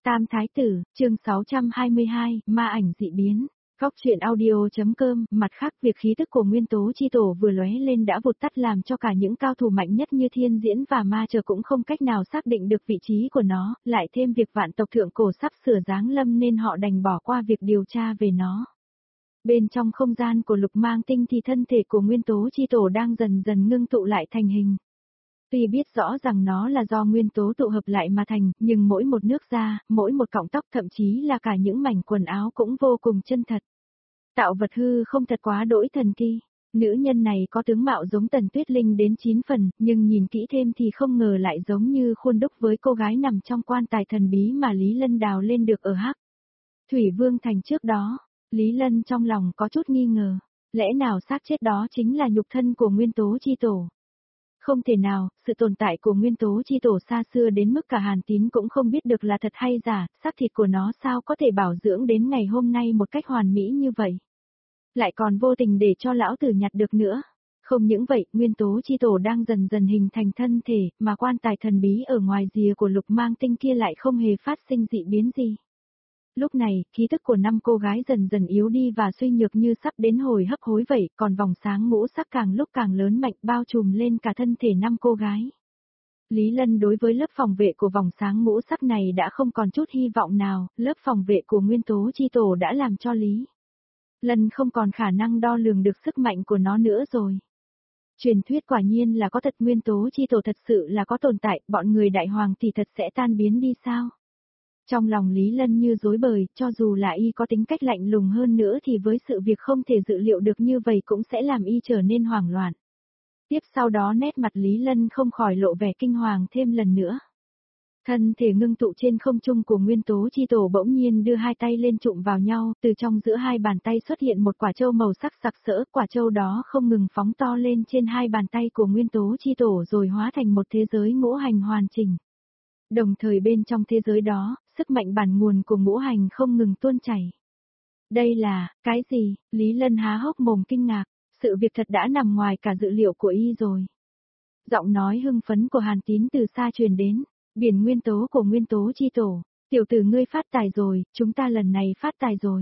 Tam Thái Tử, chương 622, ma ảnh dị biến. Góc truyện audio.com. Mặt khác, việc khí tức của nguyên tố chi tổ vừa lóe lên đã vụt tắt làm cho cả những cao thủ mạnh nhất như Thiên Diễn và Ma Chờ cũng không cách nào xác định được vị trí của nó, lại thêm việc vạn tộc thượng cổ sắp sửa giáng lâm nên họ đành bỏ qua việc điều tra về nó. Bên trong không gian của Lục Mang Tinh thì thân thể của nguyên tố chi tổ đang dần dần ngưng tụ lại thành hình. Tuy biết rõ rằng nó là do nguyên tố tụ hợp lại mà thành, nhưng mỗi một nước da, mỗi một cọng tóc thậm chí là cả những mảnh quần áo cũng vô cùng chân thật. Tạo vật hư không thật quá đỗi thần kỳ. Nữ nhân này có tướng mạo giống Tần Tuyết Linh đến 9 phần, nhưng nhìn kỹ thêm thì không ngờ lại giống như khuôn đúc với cô gái nằm trong quan tài thần bí mà Lý Lân đào lên được ở Hắc Thủy Vương Thành trước đó. Lý Lân trong lòng có chút nghi ngờ, lẽ nào xác chết đó chính là nhục thân của nguyên tố chi tổ? Không thể nào, sự tồn tại của nguyên tố chi tổ xa xưa đến mức cả Hàn Tín cũng không biết được là thật hay giả, xác thịt của nó sao có thể bảo dưỡng đến ngày hôm nay một cách hoàn mỹ như vậy. Lại còn vô tình để cho lão tử nhặt được nữa. Không những vậy, nguyên tố chi tổ đang dần dần hình thành thân thể, mà quan tài thần bí ở ngoài rìa của Lục Mang Tinh kia lại không hề phát sinh dị biến gì. Lúc này, khí tức của 5 cô gái dần dần yếu đi và suy nhược như sắp đến hồi hấp hối vậy, còn vòng sáng ngũ sắc càng lúc càng lớn mạnh bao trùm lên cả thân thể 5 cô gái. Lý Lân đối với lớp phòng vệ của vòng sáng ngũ sắc này đã không còn chút hy vọng nào, lớp phòng vệ của nguyên tố chi tổ đã làm cho Lý Lân không còn khả năng đo lường được sức mạnh của nó nữa rồi. Truyền thuyết quả nhiên là có thật, nguyên tố chi tổ thật sự là có tồn tại, bọn người đại hoàng thì thật sẽ tan biến đi sao? Trong lòng Lý Lân như rối bời, cho dù là y có tính cách lạnh lùng hơn nữa thì với sự việc không thể dự liệu được như vậy cũng sẽ làm y trở nên hoảng loạn. Tiếp sau đó nét mặt Lý Lân không khỏi lộ vẻ kinh hoàng thêm lần nữa. Thân thể ngưng tụ trên không trung của nguyên tố chi tổ bỗng nhiên đưa hai tay lên chụm vào nhau, từ trong giữa hai bàn tay xuất hiện một quả trâu màu sắc sặc sỡ, quả trâu đó không ngừng phóng to lên trên hai bàn tay của nguyên tố chi tổ rồi hóa thành một thế giới ngũ hành hoàn chỉnh. Đồng thời bên trong thế giới đó, sức mạnh bản nguồn của ngũ hành không ngừng tuôn chảy. Đây là, cái gì? Lý Lân há hốc mồm kinh ngạc, sự việc thật đã nằm ngoài cả dự liệu của y rồi. Giọng nói hưng phấn của Hàn Tín từ xa truyền đến, biển nguyên tố của nguyên tố chi tổ, tiểu tử ngươi phát tài rồi, chúng ta lần này phát tài rồi.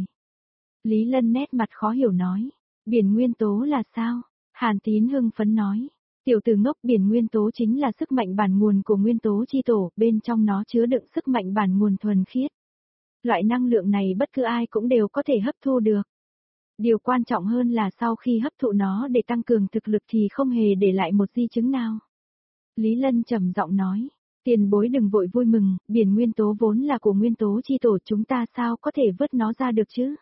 Lý Lân nét mặt khó hiểu nói, biển nguyên tố là sao? Hàn Tín hưng phấn nói. Tiểu tử ngốc, biển nguyên tố chính là sức mạnh bản nguồn của nguyên tố chi tổ, bên trong nó chứa đựng sức mạnh bản nguồn thuần khiết. Loại năng lượng này bất cứ ai cũng đều có thể hấp thu được. Điều quan trọng hơn là sau khi hấp thụ nó để tăng cường thực lực thì không hề để lại một di chứng nào. Lý Lân trầm giọng nói, tiền bối đừng vội vui mừng, biển nguyên tố vốn là của nguyên tố chi tổ, chúng ta sao có thể vớt nó ra được chứ?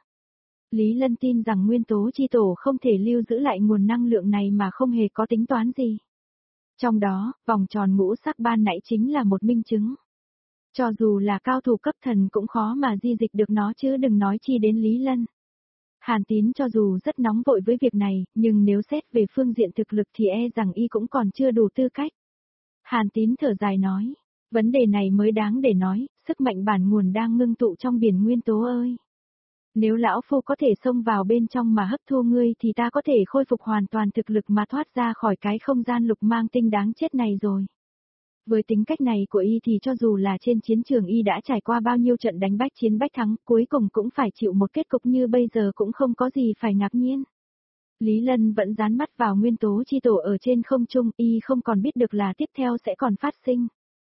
Lý Lân tin rằng nguyên tố chi tổ không thể lưu giữ lại nguồn năng lượng này mà không hề có tính toán gì. Trong đó, vòng tròn ngũ sắc ban nãy chính là một minh chứng. Cho dù là cao thủ cấp thần cũng khó mà di dịch được nó chứ đừng nói chi đến Lý Lân. Hàn Tín cho dù rất nóng vội với việc này, nhưng nếu xét về phương diện thực lực thì e rằng y cũng còn chưa đủ tư cách. Hàn Tín thở dài nói, vấn đề này mới đáng để nói, sức mạnh bản nguồn đang ngưng tụ trong biển nguyên tố ơi. Nếu lão phu có thể xông vào bên trong mà hấp thu ngươi thì ta có thể khôi phục hoàn toàn thực lực mà thoát ra khỏi cái không gian Lục Mang Tinh đáng chết này rồi. Với tính cách này của y thì cho dù là trên chiến trường y đã trải qua bao nhiêu trận đánh bách chiến bách thắng, cuối cùng cũng phải chịu một kết cục như bây giờ cũng không có gì phải ngạc nhiên. Lý Lân vẫn dán mắt vào nguyên tố chi tổ ở trên không trung, y không còn biết được là tiếp theo sẽ còn phát sinh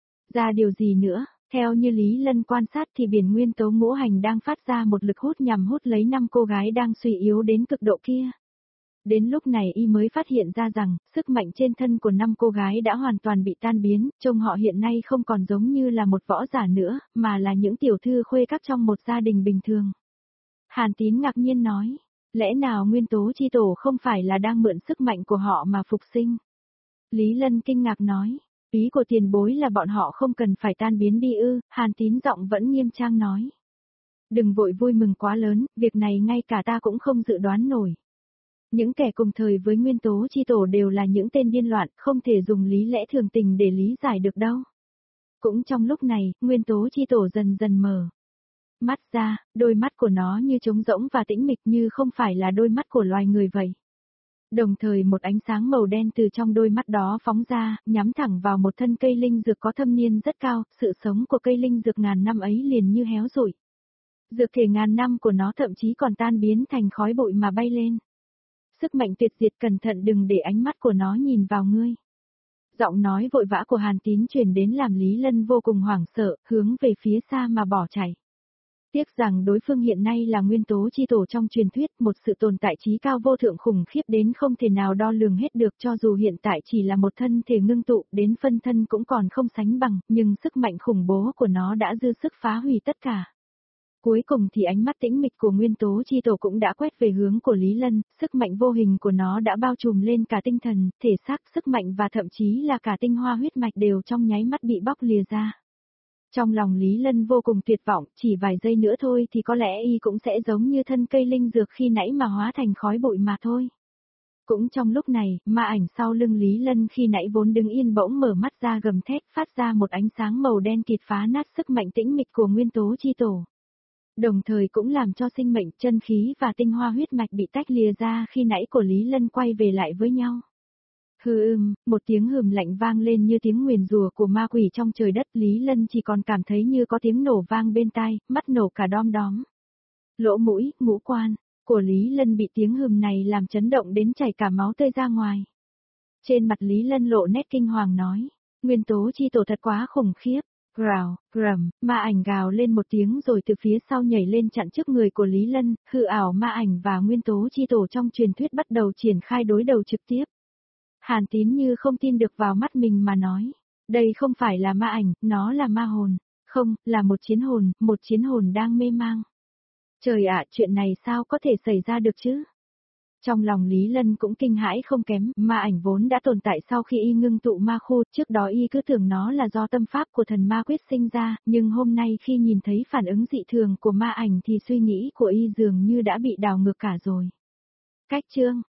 ra điều gì nữa. Theo như Lý Lân quan sát thì biển nguyên tố ngũ hành đang phát ra một lực hút nhằm hút lấy 5 cô gái đang suy yếu đến cực độ kia. Đến lúc này y mới phát hiện ra rằng, sức mạnh trên thân của 5 cô gái đã hoàn toàn bị tan biến, trông họ hiện nay không còn giống như là một võ giả nữa, mà là những tiểu thư khuê các trong một gia đình bình thường. Hàn Tín ngạc nhiên nói, lẽ nào nguyên tố chi tổ không phải là đang mượn sức mạnh của họ mà phục sinh? Lý Lân kinh ngạc nói. Ý của tiền bối là bọn họ không cần phải tan biến đi ư? Hàn Tín giọng vẫn nghiêm trang nói. Đừng vội vui mừng quá lớn, việc này ngay cả ta cũng không dự đoán nổi. Những kẻ cùng thời với nguyên tố chi tổ đều là những tên điên loạn, không thể dùng lý lẽ thường tình để lý giải được đâu. Cũng trong lúc này, nguyên tố chi tổ dần dần mở mắt ra, đôi mắt của nó như trống rỗng và tĩnh mịch như không phải là đôi mắt của loài người vậy. Đồng thời một ánh sáng màu đen từ trong đôi mắt đó phóng ra, nhắm thẳng vào một thân cây linh dược có thâm niên rất cao, sự sống của cây linh dược ngàn năm ấy liền như héo rụi. Dược thể ngàn năm của nó thậm chí còn tan biến thành khói bụi mà bay lên. Sức mạnh tuyệt diệt, cẩn thận đừng để ánh mắt của nó nhìn vào ngươi. Giọng nói vội vã của Hàn Tín truyền đến làm Lý Lân vô cùng hoảng sợ, hướng về phía xa mà bỏ chạy. Tiếc rằng đối phương hiện nay là nguyên tố chi tổ trong truyền thuyết, một sự tồn tại trí cao vô thượng khủng khiếp đến không thể nào đo lường hết được, cho dù hiện tại chỉ là một thân thể ngưng tụ, đến phân thân cũng còn không sánh bằng, nhưng sức mạnh khủng bố của nó đã dư sức phá hủy tất cả. Cuối cùng thì ánh mắt tĩnh mịch của nguyên tố chi tổ cũng đã quét về hướng của Lý Lân, sức mạnh vô hình của nó đã bao trùm lên cả tinh thần, thể xác, sức mạnh và thậm chí là cả tinh hoa huyết mạch đều trong nháy mắt bị bóc lìa ra. Trong lòng Lý Lân vô cùng tuyệt vọng, chỉ vài giây nữa thôi thì có lẽ y cũng sẽ giống như thân cây linh dược khi nãy mà hóa thành khói bụi mà thôi. Cũng trong lúc này, ma ảnh sau lưng Lý Lân khi nãy vốn đứng yên bỗng mở mắt ra gầm thét, phát ra một ánh sáng màu đen kịt phá nát sức mạnh tĩnh mịch của nguyên tố chi tổ. Đồng thời cũng làm cho sinh mệnh, chân khí và tinh hoa huyết mạch bị tách lìa ra khi nãy của Lý Lân quay về lại với nhau. Một tiếng hừm lạnh vang lên như tiếng nguyền rủa của ma quỷ trong trời đất, Lý Lân chỉ còn cảm thấy như có tiếng nổ vang bên tai, mắt nổ cả đom đóm. Lỗ mũi, ngũ quan của Lý Lân bị tiếng hừm này làm chấn động đến chảy cả máu tươi ra ngoài. Trên mặt Lý Lân lộ nét kinh hoàng nói, nguyên tố chi tổ thật quá khủng khiếp. Gào, gầm, ma ảnh gào lên một tiếng rồi từ phía sau nhảy lên chặn trước người của Lý Lân, hư ảo ma ảnh và nguyên tố chi tổ trong truyền thuyết bắt đầu triển khai đối đầu trực tiếp. Hàn Tín như không tin được vào mắt mình mà nói, đây không phải là ma ảnh, nó là ma hồn, không, là một chiến hồn đang mê mang. Trời ạ, chuyện này sao có thể xảy ra được chứ? Trong lòng Lý Lân cũng kinh hãi không kém, ma ảnh vốn đã tồn tại sau khi y ngưng tụ ma khu, trước đó y cứ tưởng nó là do tâm pháp của thần ma quyết sinh ra, nhưng hôm nay khi nhìn thấy phản ứng dị thường của ma ảnh thì suy nghĩ của y dường như đã bị đảo ngược cả rồi. Cách chương